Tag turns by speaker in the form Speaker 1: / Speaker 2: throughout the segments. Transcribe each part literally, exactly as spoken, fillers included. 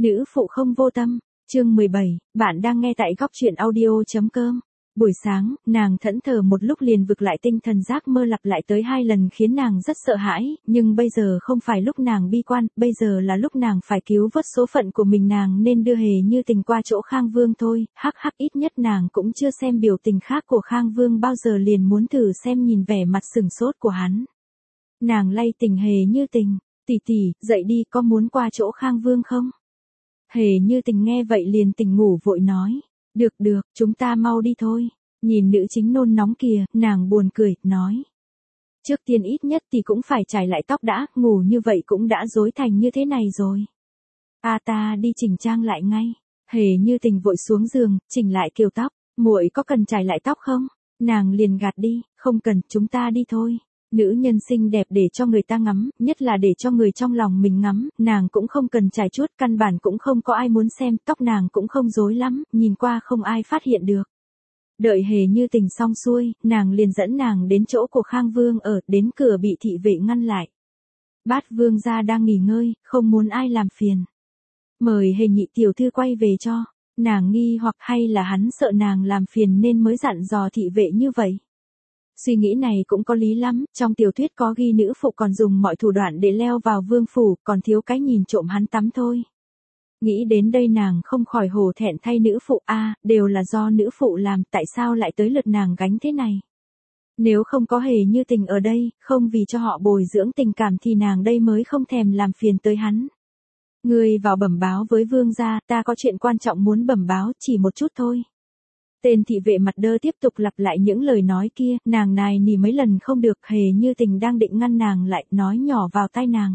Speaker 1: Nữ phụ không vô tâm, chương mười bảy, bạn đang nghe tại góc truyện audio.com. Buổi sáng, nàng thẫn thờ một lúc liền vực lại tinh thần, giác mơ lặp lại tới hai lần khiến nàng rất sợ hãi, nhưng bây giờ không phải lúc nàng bi quan, bây giờ là lúc nàng phải cứu vớt số phận của mình, nàng nên đưa Hề Như Tình qua chỗ Khang Vương thôi, hắc hắc, ít nhất nàng cũng chưa xem biểu tình khác của Khang Vương bao giờ, liền muốn thử xem nhìn vẻ mặt sửng sốt của hắn. Nàng lay tỉnh Hề Như Tình, tỷ tỷ, dậy đi, có muốn qua chỗ Khang Vương không? Hề Như Tình nghe vậy liền tỉnh ngủ vội nói, được được, chúng ta mau đi thôi. Nhìn nữ chính nôn nóng kìa, nàng buồn cười, nói. Trước tiên ít nhất thì cũng phải chải lại tóc đã, ngủ như vậy cũng đã rối thành như thế này rồi. A ta đi chỉnh trang lại ngay. Hề Như Tình vội xuống giường, chỉnh lại kiểu tóc, muội có cần chải lại tóc không? Nàng liền gạt đi, không cần, chúng ta đi thôi. Nữ nhân xinh đẹp để cho người ta ngắm, nhất là để cho người trong lòng mình ngắm, nàng cũng không cần trải chuốt, căn bản cũng không có ai muốn xem, tóc nàng cũng không rối lắm, nhìn qua không ai phát hiện được. Đợi Hề Như Tình xong xuôi, nàng liền dẫn nàng đến chỗ của Khang Vương ở, đến cửa bị thị vệ ngăn lại. Bát vương gia đang nghỉ ngơi, không muốn ai làm phiền. Mời Hề nhị tiểu thư quay về cho. Nàng nghi hoặc hay là hắn sợ nàng làm phiền nên mới dặn dò thị vệ như vậy. Suy nghĩ này cũng có lý lắm, trong tiểu thuyết có ghi nữ phụ còn dùng mọi thủ đoạn để leo vào vương phủ, còn thiếu cái nhìn trộm hắn tắm thôi. Nghĩ đến đây nàng không khỏi hổ thẹn thay nữ phụ, a, à, đều là do nữ phụ làm, tại sao lại tới lượt nàng gánh thế này? Nếu không có Hề Như Tình ở đây, không vì cho họ bồi dưỡng tình cảm thì nàng đây mới không thèm làm phiền tới hắn. Ngươi vào bẩm báo với vương gia, ta có chuyện quan trọng muốn bẩm báo, chỉ một chút thôi. Tên thị vệ mặt đơ tiếp tục lặp lại những lời nói kia, nàng nài nỉ mấy lần không được, Hề Như Tình đang định ngăn nàng lại, nói nhỏ vào tai nàng.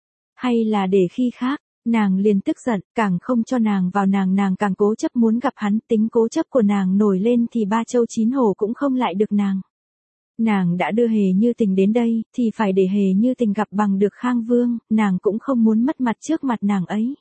Speaker 1: Hay là để khi khác, nàng liền tức giận, càng không cho nàng vào, nàng nàng càng cố chấp muốn gặp hắn, tính cố chấp của nàng nổi lên thì ba châu chín hồ cũng không lại được nàng. Nàng đã đưa Hề Như Tình đến đây, thì phải để Hề Như Tình gặp bằng được Khang Vương, nàng cũng không muốn mất mặt trước mặt nàng ấy.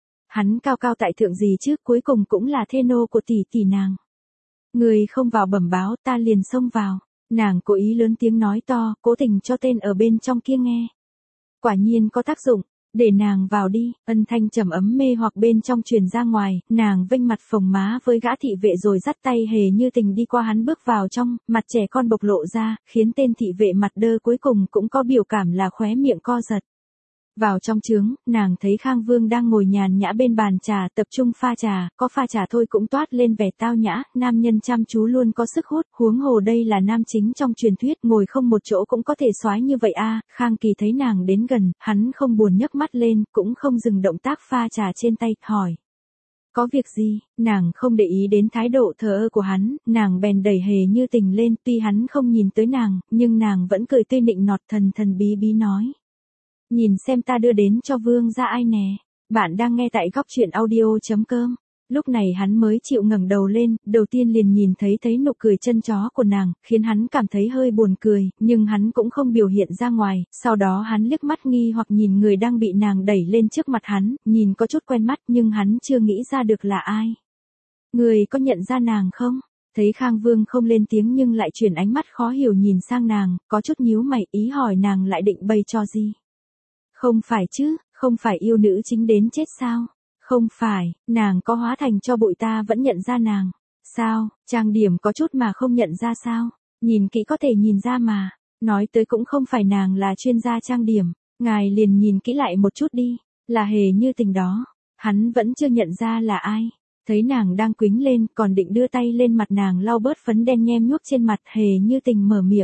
Speaker 1: Hắn cao cao tại thượng gì chứ, cuối cùng cũng là thê nô của tỷ tỷ nàng. Người không vào bẩm báo, ta liền xông vào. Nàng cố ý lớn tiếng nói to, cố tình cho tên ở bên trong kia nghe. Quả nhiên có tác dụng, để nàng vào đi, âm thanh trầm ấm mê hoặc bên trong truyền ra ngoài, nàng vênh mặt phồng má với gã thị vệ rồi dắt tay Hề Như Tình đi qua, hắn bước vào trong, mặt trẻ con bộc lộ ra, khiến tên thị vệ mặt đơ cuối cùng cũng có biểu cảm là khóe miệng co giật. Vào trong trướng, nàng thấy Khang Vương đang ngồi nhàn nhã bên bàn trà, tập trung pha trà, có pha trà thôi cũng toát lên vẻ tao nhã, nam nhân chăm chú luôn có sức hút, huống hồ đây là nam chính trong truyền thuyết, ngồi không một chỗ cũng có thể soái như vậy a. À, Khang Kỳ thấy nàng đến gần, hắn không buồn nhấc mắt lên, cũng không dừng động tác pha trà trên tay, hỏi. Có việc gì? Nàng không để ý đến thái độ thờ ơ của hắn, nàng bèn đẩy Hề Như Tình lên, tuy hắn không nhìn tới nàng, nhưng nàng vẫn cười tươi nịnh nọt, thần thần bí bí nói. Nhìn xem ta đưa đến cho vương gia ai nè. Bạn đang nghe tại góc truyện audio.com. Lúc này hắn mới chịu ngẩng đầu lên, đầu tiên liền nhìn thấy thấy nụ cười chân chó của nàng, khiến hắn cảm thấy hơi buồn cười, nhưng hắn cũng không biểu hiện ra ngoài, sau đó hắn liếc mắt nghi hoặc nhìn người đang bị nàng đẩy lên trước mặt hắn, nhìn có chút quen mắt nhưng hắn chưa nghĩ ra được là ai. Người có nhận ra nàng không? Thấy Khang Vương không lên tiếng nhưng lại chuyển ánh mắt khó hiểu nhìn sang nàng, có chút nhíu mày, ý hỏi nàng lại định bày trò gì. Không phải chứ, không phải yêu nữ chính đến chết sao? Không phải, nàng có hóa thành cho bụi ta vẫn nhận ra nàng. Sao, trang điểm có chút mà không nhận ra sao? Nhìn kỹ có thể nhìn ra mà. Nói tới cũng không phải nàng là chuyên gia trang điểm. Ngài liền nhìn kỹ lại một chút đi. Là Hề Như Tình đó. Hắn vẫn chưa nhận ra là ai. Thấy nàng đang quĩnh lên còn định đưa tay lên mặt nàng lau bớt phấn đen nhem nhuốc trên mặt, Hề Như Tình mở miệng.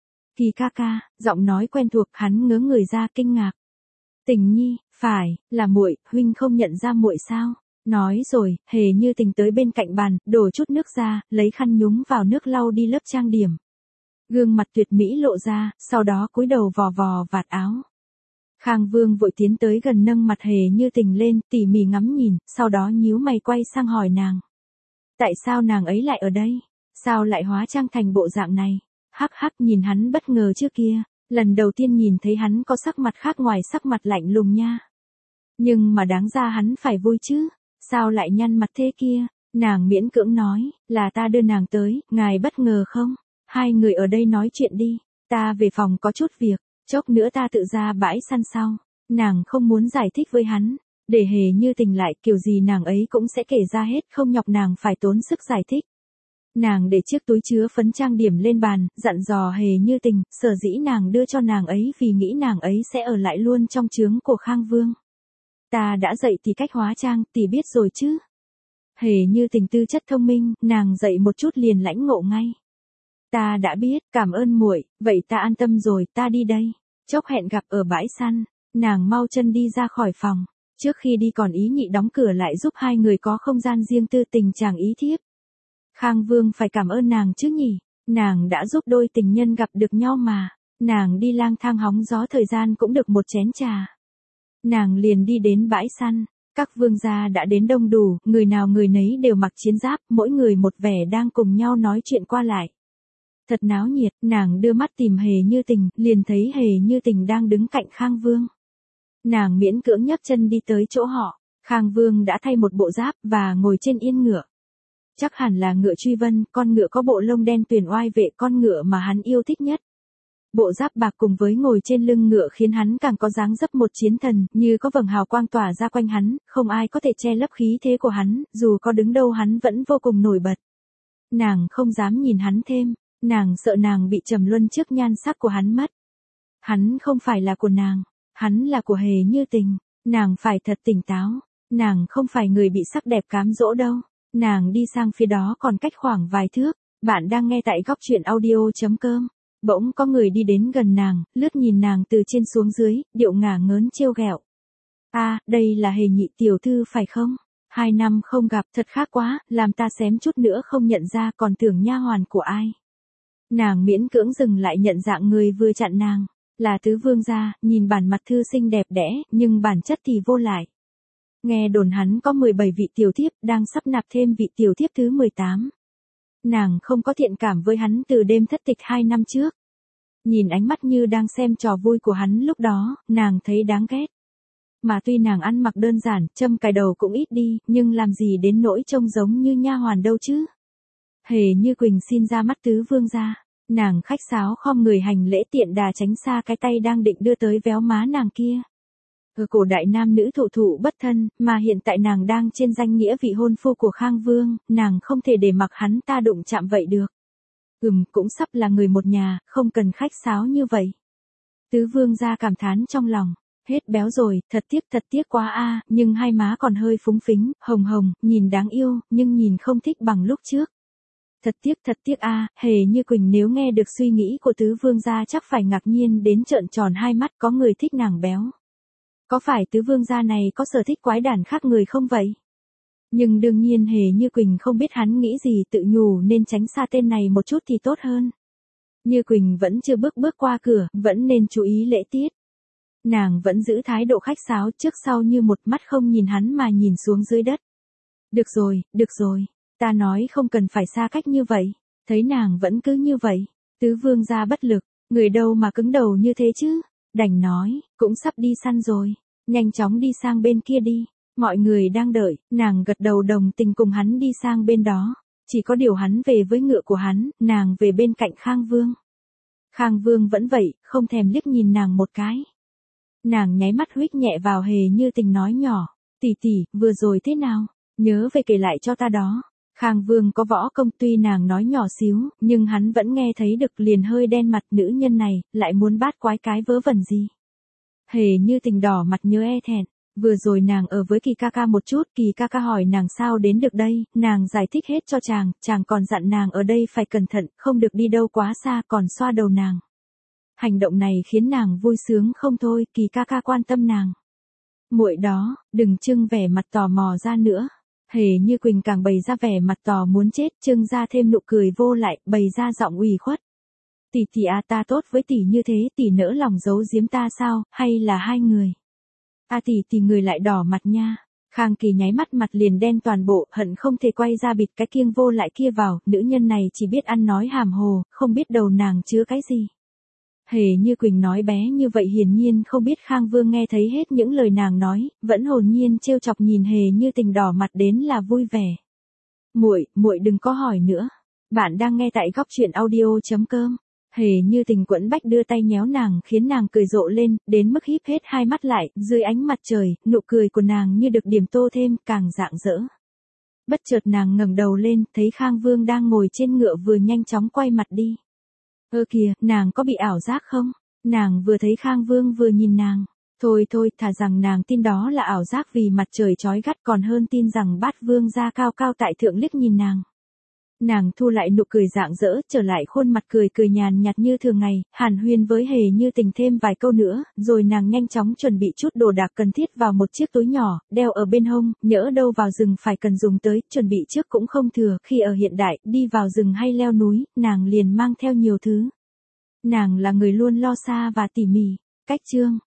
Speaker 1: Kỳ ca ca, giọng nói quen thuộc, hắn ngớ người ra kinh ngạc. Tình nhi, phải, là muội, huynh không nhận ra muội sao? Nói rồi, Hề Như Tình tới bên cạnh bàn, đổ chút nước ra, lấy khăn nhúng vào nước lau đi lớp trang điểm. Gương mặt tuyệt mỹ lộ ra, sau đó cúi đầu vò vò vạt áo. Khang Vương vội tiến tới gần nâng mặt Hề Như Tình lên, tỉ mỉ ngắm nhìn, sau đó nhíu mày quay sang hỏi nàng. Tại sao nàng ấy lại ở đây? Sao lại hóa trang thành bộ dạng này? Hắc hắc, nhìn hắn bất ngờ trước kia. Lần đầu tiên nhìn thấy hắn có sắc mặt khác ngoài sắc mặt lạnh lùng nha. Nhưng mà đáng ra hắn phải vui chứ. Sao lại nhăn mặt thế kia? Nàng miễn cưỡng nói, là ta đưa nàng tới, ngài bất ngờ không? Hai người ở đây nói chuyện đi. Ta về phòng có chút việc, chốc nữa ta tự ra bãi săn sau. Nàng không muốn giải thích với hắn. Để Hề Như Tình lại, kiểu gì nàng ấy cũng sẽ kể ra hết, không nhọc nàng phải tốn sức giải thích. Nàng để chiếc túi chứa phấn trang điểm lên bàn, dặn dò Hề Như Tình, sở dĩ nàng đưa cho nàng ấy vì nghĩ nàng ấy sẽ ở lại luôn trong trướng của Khang Vương. Ta đã dạy tỷ cách hóa trang, tỷ biết rồi chứ. Hề Như Tình tư chất thông minh, nàng dạy một chút liền lãnh ngộ ngay. Ta đã biết, cảm ơn muội, vậy ta an tâm rồi, ta đi đây. Chốc hẹn gặp ở bãi săn, nàng mau chân đi ra khỏi phòng. Trước khi đi còn ý nhị đóng cửa lại giúp hai người có không gian riêng tư, tình chàng ý thiếp. Khang Vương phải cảm ơn nàng chứ nhỉ, nàng đã giúp đôi tình nhân gặp được nhau mà, nàng đi lang thang hóng gió thời gian cũng được một chén trà. Nàng liền đi đến bãi săn, các vương gia đã đến đông đủ, người nào người nấy đều mặc chiến giáp, mỗi người một vẻ đang cùng nhau nói chuyện qua lại. Thật náo nhiệt, nàng đưa mắt tìm Hề Như Tình, liền thấy Hề Như Tình đang đứng cạnh Khang Vương. Nàng miễn cưỡng nhấc chân đi tới chỗ họ, Khang Vương đã thay một bộ giáp và ngồi trên yên ngựa. Chắc hẳn là ngựa Truy Vân, con ngựa có bộ lông đen tuyền oai vệ, con ngựa mà hắn yêu thích nhất. Bộ giáp bạc cùng với ngồi trên lưng ngựa khiến hắn càng có dáng dấp một chiến thần, như có vầng hào quang tỏa ra quanh hắn, không ai có thể che lấp khí thế của hắn, dù có đứng đâu hắn vẫn vô cùng nổi bật. Nàng không dám nhìn hắn thêm, nàng sợ nàng bị trầm luân trước nhan sắc của hắn mất. Hắn không phải là của nàng, hắn là của Hề Như Tình, nàng phải thật tỉnh táo, nàng không phải người bị sắc đẹp cám dỗ đâu. Nàng đi sang phía đó còn cách khoảng vài thước, bạn đang nghe tại góc truyện audio.com. Bỗng có người đi đến gần nàng, lướt nhìn nàng từ trên xuống dưới, điệu ngả ngớn trêu ghẹo. À, đây là Hề nhị tiểu thư phải không? Hai năm không gặp thật khác quá, làm ta xém chút nữa không nhận ra còn tưởng nha hoàn của ai. Nàng miễn cưỡng dừng lại nhận dạng người vừa chặn nàng, là tứ vương gia, nhìn bản mặt thư sinh đẹp đẽ, nhưng bản chất thì vô lại. Nghe đồn hắn có mười bảy vị tiểu thiếp, đang sắp nạp thêm vị tiểu thiếp thứ mười tám. Nàng không có thiện cảm với hắn từ đêm thất tịch hai năm trước. Nhìn ánh mắt như đang xem trò vui của hắn lúc đó, nàng thấy đáng ghét. Mà tuy nàng ăn mặc đơn giản, châm cài đầu cũng ít đi, nhưng làm gì đến nỗi trông giống như nha hoàn đâu chứ. Hề Như Quỳnh xin ra mắt tứ vương gia, nàng khách sáo khom người hành lễ, tiện đà tránh xa cái tay đang định đưa tới véo má nàng kia. Ở cổ đại nam nữ thụ thụ bất thân, mà hiện tại nàng đang trên danh nghĩa vị hôn phu của Khang Vương, nàng không thể để mặc hắn ta đụng chạm vậy được. Ừm, cũng sắp là người một nhà, không cần khách sáo như vậy. Tứ vương gia cảm thán trong lòng, hết béo rồi, thật tiếc thật tiếc quá a, nhưng hai má còn hơi phúng phính, hồng hồng, nhìn đáng yêu, nhưng nhìn không thích bằng lúc trước. Thật tiếc thật tiếc a, Hề Như Quỳnh nếu nghe được suy nghĩ của tứ vương gia chắc phải ngạc nhiên đến trợn tròn hai mắt, có người thích nàng béo. Có phải tứ vương gia này có sở thích quái đản khác người không vậy? Nhưng đương nhiên Hề Như Quỳnh không biết hắn nghĩ gì, tự nhủ nên tránh xa tên này một chút thì tốt hơn. Như Quỳnh vẫn chưa bước bước qua cửa, vẫn nên chú ý lễ tiết. Nàng vẫn giữ thái độ khách sáo trước sau như một, mắt không nhìn hắn mà nhìn xuống dưới đất. Được rồi, được rồi, ta nói không cần phải xa cách như vậy. Thấy nàng vẫn cứ như vậy, tứ vương gia bất lực, người đâu mà cứng đầu như thế chứ. Đành nói, cũng sắp đi săn rồi, nhanh chóng đi sang bên kia đi. Mọi người đang đợi, nàng gật đầu đồng tình cùng hắn đi sang bên đó. Chỉ có điều hắn về với ngựa của hắn, nàng về bên cạnh Khang Vương. Khang Vương vẫn vậy, không thèm liếc nhìn nàng một cái. Nàng nháy mắt huých nhẹ vào Hề Như Tình nói nhỏ, tỷ tỷ, vừa rồi thế nào, nhớ về kể lại cho ta đó. Khang Vương có võ công, tuy nàng nói nhỏ xíu, nhưng hắn vẫn nghe thấy được, liền hơi đen mặt, nữ nhân này, lại muốn bát quái cái vớ vẩn gì. Hề Như Tình đỏ mặt nhớ e thẹn, vừa rồi nàng ở với Kỳ ca ca một chút, Kỳ ca ca hỏi nàng sao đến được đây, nàng giải thích hết cho chàng, chàng còn dặn nàng ở đây phải cẩn thận, không được đi đâu quá xa, còn xoa đầu nàng. Hành động này khiến nàng vui sướng không thôi, Kỳ ca ca quan tâm nàng. Muội đó, đừng trưng vẻ mặt tò mò ra nữa. Hề Như Quỳnh càng bày ra vẻ mặt tò muốn chết, trưng ra thêm nụ cười vô lại, bày ra giọng ủy khuất. Tỷ tỷ à, ta tốt với tỷ như thế, tỷ nỡ lòng giấu giếm ta sao, hay là hai người? À tỷ tỷ, người lại đỏ mặt nha. Khang Kỳ nháy mắt, mặt liền đen toàn bộ, hận không thể quay ra bịt cái kiêng vô lại kia vào, nữ nhân này chỉ biết ăn nói hàm hồ, không biết đầu nàng chứa cái gì. Hề Như Quỳnh nói bé như vậy hiển nhiên không biết Khang Vương nghe thấy hết những lời nàng nói, vẫn hồn nhiên trêu chọc nhìn Hề Như Tình đỏ mặt đến là vui vẻ. Muội, muội đừng có hỏi nữa. Bạn đang nghe tại góc truyện audio chấm com. Hề Như Tình quẫn bách đưa tay nhéo nàng khiến nàng cười rộ lên, đến mức híp hết hai mắt lại, dưới ánh mặt trời, nụ cười của nàng như được điểm tô thêm, càng rạng rỡ. Bất chợt nàng ngẩng đầu lên, thấy Khang Vương đang ngồi trên ngựa vừa nhanh chóng quay mặt đi. Ơ kìa, nàng có bị ảo giác không? Nàng vừa thấy Khang Vương vừa nhìn nàng. Thôi thôi, thà rằng nàng tin đó là ảo giác vì mặt trời chói gắt còn hơn tin rằng Bát Vương gia cao cao tại thượng liếc nhìn nàng. Nàng thu lại nụ cười rạng rỡ, trở lại khuôn mặt cười cười nhàn nhạt như thường ngày, hàn huyên với Hề Như Tình thêm vài câu nữa, rồi nàng nhanh chóng chuẩn bị chút đồ đạc cần thiết vào một chiếc túi nhỏ, đeo ở bên hông, nhỡ đâu vào rừng phải cần dùng tới, chuẩn bị trước cũng không thừa, khi ở hiện đại, đi vào rừng hay leo núi, nàng liền mang theo nhiều thứ. Nàng là người luôn lo xa và tỉ mỉ. Cách chương